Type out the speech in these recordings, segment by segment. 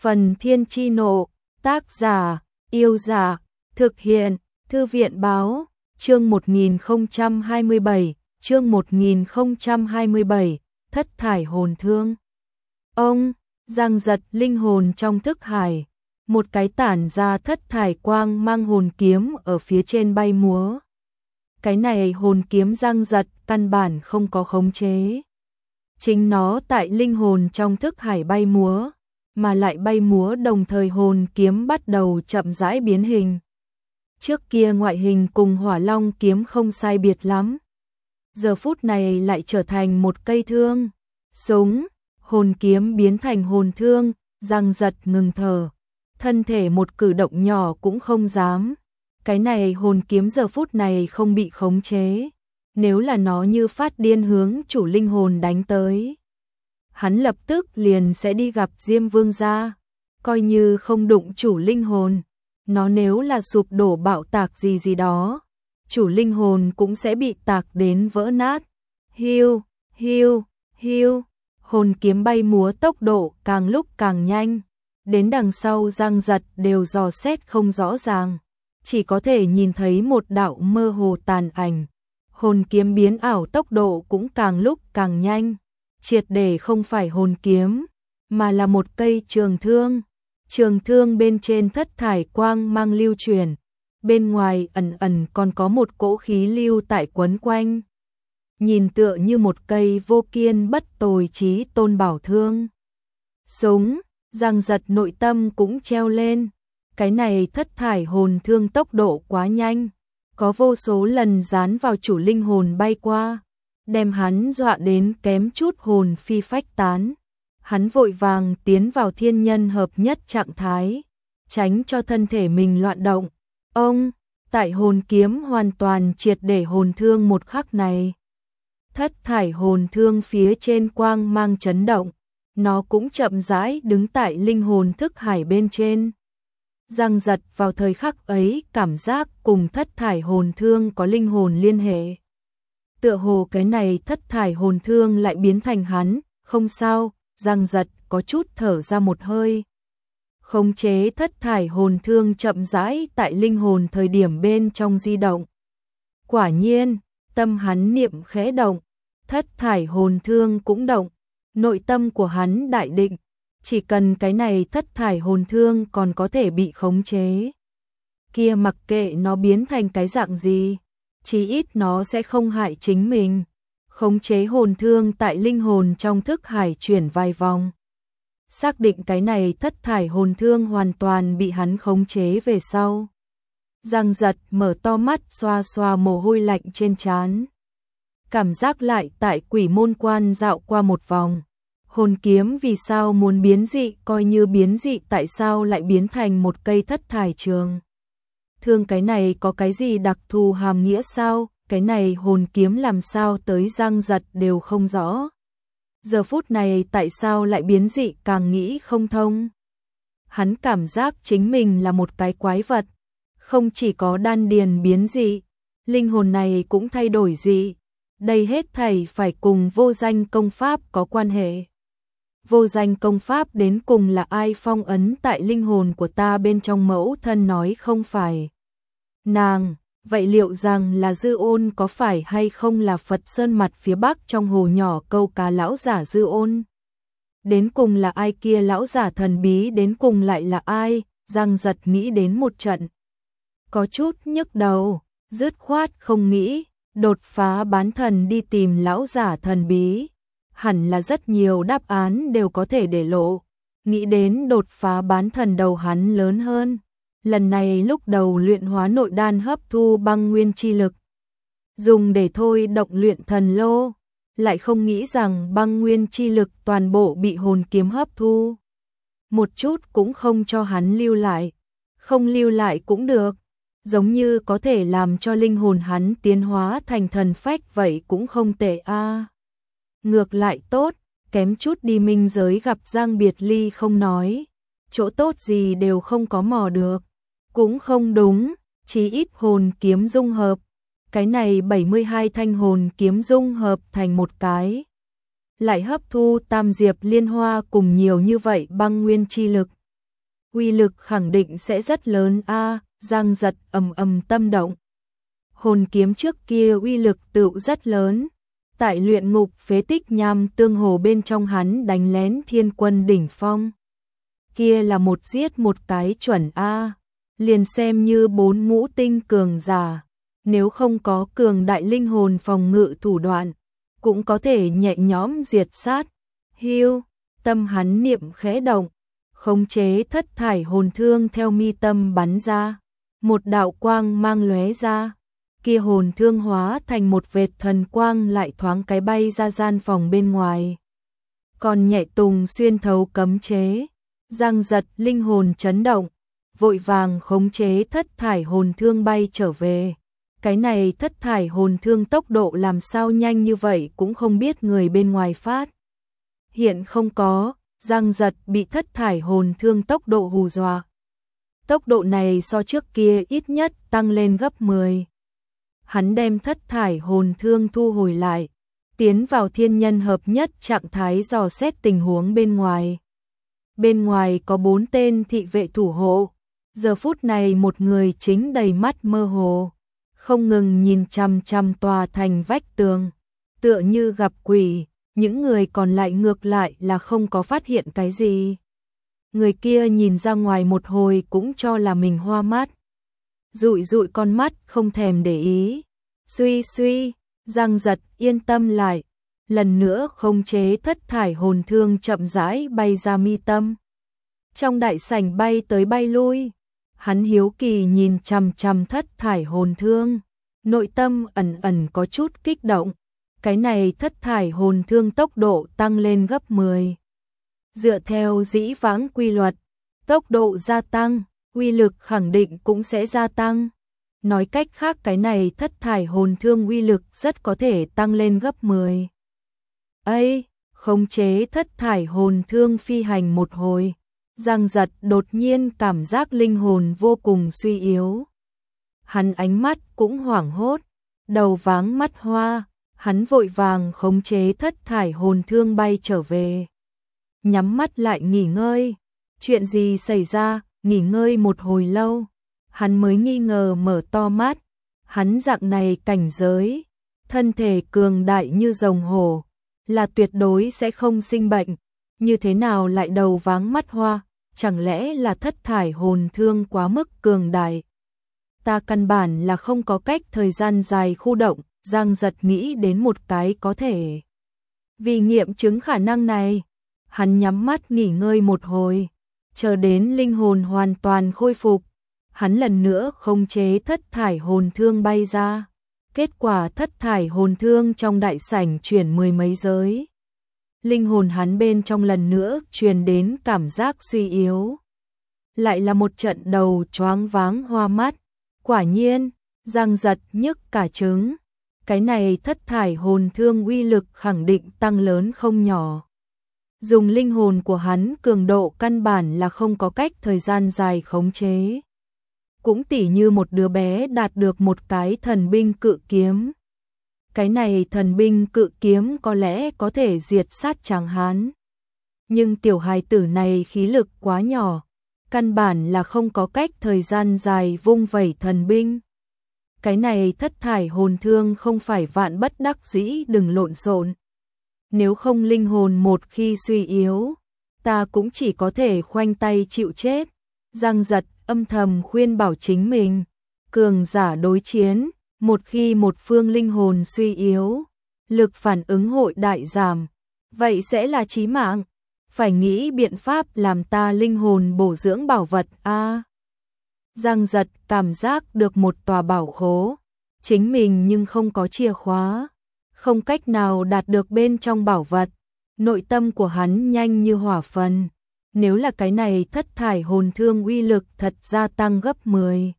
Phần Thiên Chi Nộ, tác giả, Yêu Giả, thực hiện, Thư viện Báo, chương 1027, Thất Thải Hồn Thương. Ông, giằng giật linh hồn trong thức hải, một cái tản ra thất thải quang mang hồn kiếm ở phía trên bay múa. Cái này hồn kiếm giằng giật căn bản không có khống chế. Chính nó tại linh hồn trong thức hải bay múa, mà lại bay múa đồng thời hồn kiếm bắt đầu chậm rãi biến hình. Trước kia ngoại hình cùng Hỏa Long kiếm không sai biệt lắm. Giờ phút này lại trở thành một cây thương. Súng, hồn kiếm biến thành hồn thương, giằng giật ngừng thở. Thân thể một cử động nhỏ cũng không dám. Cái này hồn kiếm giờ phút này không bị khống chế. Nếu là nó như phát điên hướng chủ linh hồn đánh tới, hắn lập tức liền sẽ đi gặp Diêm Vương gia. Coi như không đụng chủ linh hồn, nó nếu là sụp đổ bạo tạc gì đó, chủ linh hồn cũng sẽ bị tạc đến vỡ nát. Hiu, hiu, hiu, hồn kiếm bay múa tốc độ càng lúc càng nhanh, đến đằng sau giằng giật đều dò xét không rõ ràng, chỉ có thể nhìn thấy một đạo mơ hồ tàn ảnh. Hồn kiếm biến ảo tốc độ cũng càng lúc càng nhanh, triệt để không phải hồn kiếm, mà là một cây trường thương. Trường thương bên trên thất thải quang mang lưu chuyển, bên ngoài ẩn ẩn còn có một cỗ khí lưu tại quấn quanh. Nhìn tựa như một cây vô kiên bất tồi chí tôn bảo thương. Súng, giằng giật nội tâm cũng treo lên. Cái này thất thải hồn thương tốc độ quá nhanh, có vô số lần dán vào chủ linh hồn bay qua, đem hắn dọa đến kém chút hồn phi phách tán. Hắn vội vàng tiến vào thiên nhân hợp nhất trạng thái, tránh cho thân thể mình loạn động. Ông, tại hồn kiếm hoàn toàn triệt để hồn thương một khắc này, thất thải hồn thương phía trên quang mang chấn động, nó cũng chậm rãi đứng tại linh hồn thức hải bên trên. Giằng giật vào thời khắc ấy cảm giác cùng thất thải hồn thương có linh hồn liên hệ. Tựa hồ cái này thất thải hồn thương lại biến thành hắn, không sao, giằng giật có chút thở ra một hơi. Khống chế thất thải hồn thương chậm rãi tại linh hồn thời điểm bên trong di động. Quả nhiên, tâm hắn niệm khẽ động, thất thải hồn thương cũng động, nội tâm của hắn đại định. Chỉ cần cái này thất thải hồn thương còn có thể bị khống chế, kia mặc kệ nó biến thành cái dạng gì, chí ít nó sẽ không hại chính mình. Khống chế hồn thương tại linh hồn trong thức hải chuyển vài vòng. Xác định cái này thất thải hồn thương hoàn toàn bị hắn khống chế về sau, giằng giật mở to mắt xoa xoa mồ hôi lạnh trên trán. Cảm giác lại tại Quỷ Môn Quan dạo qua một vòng. Hồn kiếm vì sao muốn biến dị, coi như biến dị tại sao lại biến thành một cây thất thải trường thương, cái này có cái gì đặc thù hàm nghĩa sao? Cái này hồn kiếm làm sao tới giằng giật đều không rõ. Giờ phút này tại sao lại biến dị càng nghĩ không thông. Hắn cảm giác chính mình là một cái quái vật, không chỉ có đan điền biến dị, linh hồn này cũng thay đổi dị. Đây hết thảy phải cùng vô danh công pháp có quan hệ. Vô danh công pháp đến cùng là ai phong ấn tại linh hồn của ta bên trong? Mẫu thân nói không phải nàng, vậy liệu rằng là Dư Ôn có phải hay không là Phật Sơn mặt phía bắc trong hồ nhỏ câu cá lão giả Dư Ôn? Đến cùng là ai kia lão giả thần bí, đến cùng lại là ai? Giằng giật nghĩ đến một trận, có chút nhức đầu, dứt khoát không nghĩ, đột phá bán thần đi tìm lão giả thần bí. Hẳn là rất nhiều đáp án đều có thể để lộ. Nghĩ đến đột phá bán thần đầu hắn lớn hơn. Lần này lúc đầu luyện hóa nội đan hấp thu băng nguyên chi lực, dùng để thôi động luyện thần lô, lại không nghĩ rằng băng nguyên chi lực toàn bộ bị hồn kiếm hấp thu. Một chút cũng không cho hắn lưu lại. Không lưu lại cũng được, giống như có thể làm cho linh hồn hắn tiến hóa thành thần phách vậy cũng không tệ a. Ngược lại tốt, kém chút đi minh giới gặp Giang Biệt Ly không nói, chỗ tốt gì đều không có mò được. Cũng không đúng, chí ít hồn kiếm dung hợp, cái này 72 thanh hồn kiếm dung hợp thành một cái, lại hấp thu tam diệp liên hoa cùng nhiều như vậy băng nguyên chi lực, uy lực khẳng định sẽ rất lớn a. Giang Giật ầm ầm tâm động. Hồn kiếm trước kia uy lực tựu rất lớn. Tại luyện ngục phế tích nham tương hồ bên trong hắn đánh lén thiên quân đỉnh phong. Kia là một giết một cái chuẩn a. Liền xem như 4 ngũ tinh cường giả, nếu không có cường đại linh hồn phòng ngự thủ đoạn, cũng có thể nhẹ nhõm diệt sát. Hiu, tâm hắn niệm khẽ động, khống chế thất thải hồn thương theo mi tâm bắn ra, một đạo quang mang lóe ra, kia hồn thương hóa thành một vệt thần quang lại thoáng cái bay ra gian phòng bên ngoài. Còn nhẹ tùng xuyên thấu cấm chế, Giang Giật linh hồn chấn động, vội vàng khống chế thất thải hồn thương bay trở về. Cái này thất thải hồn thương tốc độ làm sao nhanh như vậy cũng không biết người bên ngoài phát. Hiện không có, Giang Giật bị thất thải hồn thương tốc độ hù dọa. Tốc độ này so trước kia ít nhất tăng lên gấp 10. Hắn đem thất thải hồn thương thu hồi lại, tiến vào thiên nhân hợp nhất trạng thái dò xét tình huống bên ngoài. Bên ngoài có 4 tên thị vệ thủ hộ, giờ phút này một người chính đầy mắt mơ hồ, không ngừng nhìn chằm chằm tòa thành vách tường, tựa như gặp quỷ, những người còn lại ngược lại là không có phát hiện cái gì. Người kia nhìn ra ngoài một hồi cũng cho là mình hoa mắt, dụi dụi con mắt không thèm để ý. Suy suy, Giang Giật yên tâm lại, lần nữa khống chế thất thải hồn thương chậm rãi bay ra mi tâm. Trong đại sảnh bay tới bay lui, hắn hiếu kỳ nhìn chằm chằm thất thải hồn thương, nội tâm ẩn ẩn có chút kích động. Cái này thất thải hồn thương tốc độ tăng lên gấp 10. Dựa theo dĩ vãng quy luật, tốc độ gia tăng, uy lực khẳng định cũng sẽ gia tăng. Nói cách khác cái này thất thải hồn thương uy lực rất có thể tăng lên gấp 10. Ây, khống chế thất thải hồn thương phi hành một hồi, Giang Giật đột nhiên cảm giác linh hồn vô cùng suy yếu. Hắn ánh mắt cũng hoảng hốt, đầu váng mắt hoa, hắn vội vàng khống chế thất thải hồn thương bay trở về. Nhắm mắt lại nghỉ ngơi, chuyện gì xảy ra, nghỉ ngơi một hồi lâu, hắn mới nghi ngờ mở to mắt, hắn dạng này cảnh giới, thân thể cường đại như rồng hổ, là tuyệt đối sẽ không sinh bệnh, như thế nào lại đầu váng mắt hoa, chẳng lẽ là thất thải hồn thương quá mức cường đại. Ta căn bản là không có cách thời gian dài khu động, Giang Giật nghĩ đến một cái có thể. Vì nghiệm chứng khả năng này, hắn nhắm mắt nghỉ ngơi một hồi, chờ đến linh hồn hoàn toàn khôi phục, hắn lần nữa khống chế thất thải hồn thương bay ra. Kết quả thất thải hồn thương trong đại sảnh chuyển 10 mấy giới. Linh hồn hắn bên trong lần nữa truyền đến cảm giác suy yếu. Lại là một trận đầu choáng váng hoa mắt. Quả nhiên, Giang Giật nhức cả trứng. Cái này thất thải hồn thương uy lực khẳng định tăng lớn không nhỏ. Dùng linh hồn của hắn cường độ căn bản là không có cách thời gian dài khống chế. Cũng tỉ như một đứa bé đạt được một cái thần binh cự kiếm. Cái này thần binh cự kiếm có lẽ có thể diệt sát Tráng Hán. Nhưng tiểu hài tử này khí lực quá nhỏ, căn bản là không có cách thời gian dài vung vẩy thần binh. Cái này thất thải hồn thương không phải vạn bất đắc dĩ đừng lộn xộn. Nếu không linh hồn một khi suy yếu, ta cũng chỉ có thể khoanh tay chịu chết. Giang Giật âm thầm khuyên bảo chính mình, cường giả đối chiến, một khi một phương linh hồn suy yếu, lực phản ứng hội đại giảm, vậy sẽ là chí mạng, phải nghĩ biện pháp làm ta linh hồn bổ dưỡng bảo vật a. Giang Giật cảm giác được một tòa bảo khố, chính mình nhưng không có chìa khóa, không cách nào đạt được bên trong bảo vật, nội tâm của hắn nhanh như hỏa phần. Nếu là cái này thất thải hồn thương uy lực thật gia tăng gấp 10.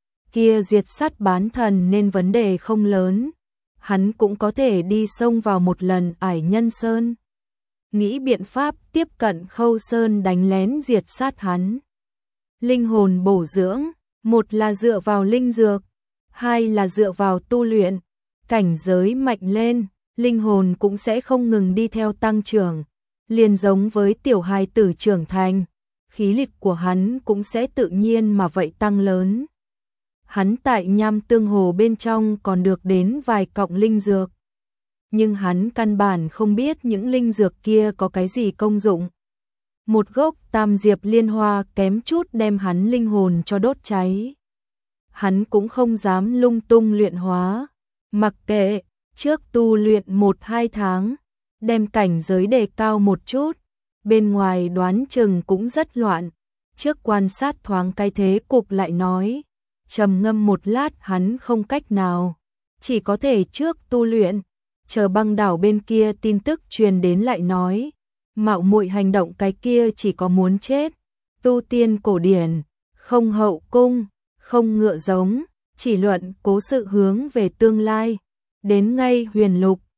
Kia diệt sát bán thần nên vấn đề không lớn. Hắn cũng có thể đi xông vào một lần Ải Nhân Sơn. Nghĩ biện pháp tiếp cận Khâu Sơn đánh lén diệt sát hắn. Linh hồn bổ dưỡng, một là dựa vào linh dược, hai là dựa vào tu luyện. Cảnh giới mạnh lên, linh hồn cũng sẽ không ngừng đi theo tăng trưởng. Liền giống với tiểu hài tử trưởng thành, khí lực của hắn cũng sẽ tự nhiên mà vậy tăng lớn. Hắn tại Nham Tương Hồ bên trong còn được đến vài cọng linh dược, nhưng hắn căn bản không biết những linh dược kia có cái gì công dụng. Một gốc Tam Diệp Liên Hoa kém chút đem hắn linh hồn cho đốt cháy. Hắn cũng không dám lung tung luyện hóa, mặc kệ, trước tu luyện 1-2 tháng, đem cảnh giới đề cao một chút, bên ngoài đoán chừng cũng rất loạn. Trước quan sát thoáng cái thế cục lại nói, trầm ngâm một lát hắn không cách nào, chỉ có thể trước tu luyện, chờ băng đảo bên kia tin tức truyền đến lại nói, mạo muội hành động cái kia chỉ có muốn chết. Tu tiên cổ điển, không hậu cung, không ngựa giống, chỉ luận cố sự hướng về tương lai, đến ngay huyền lục,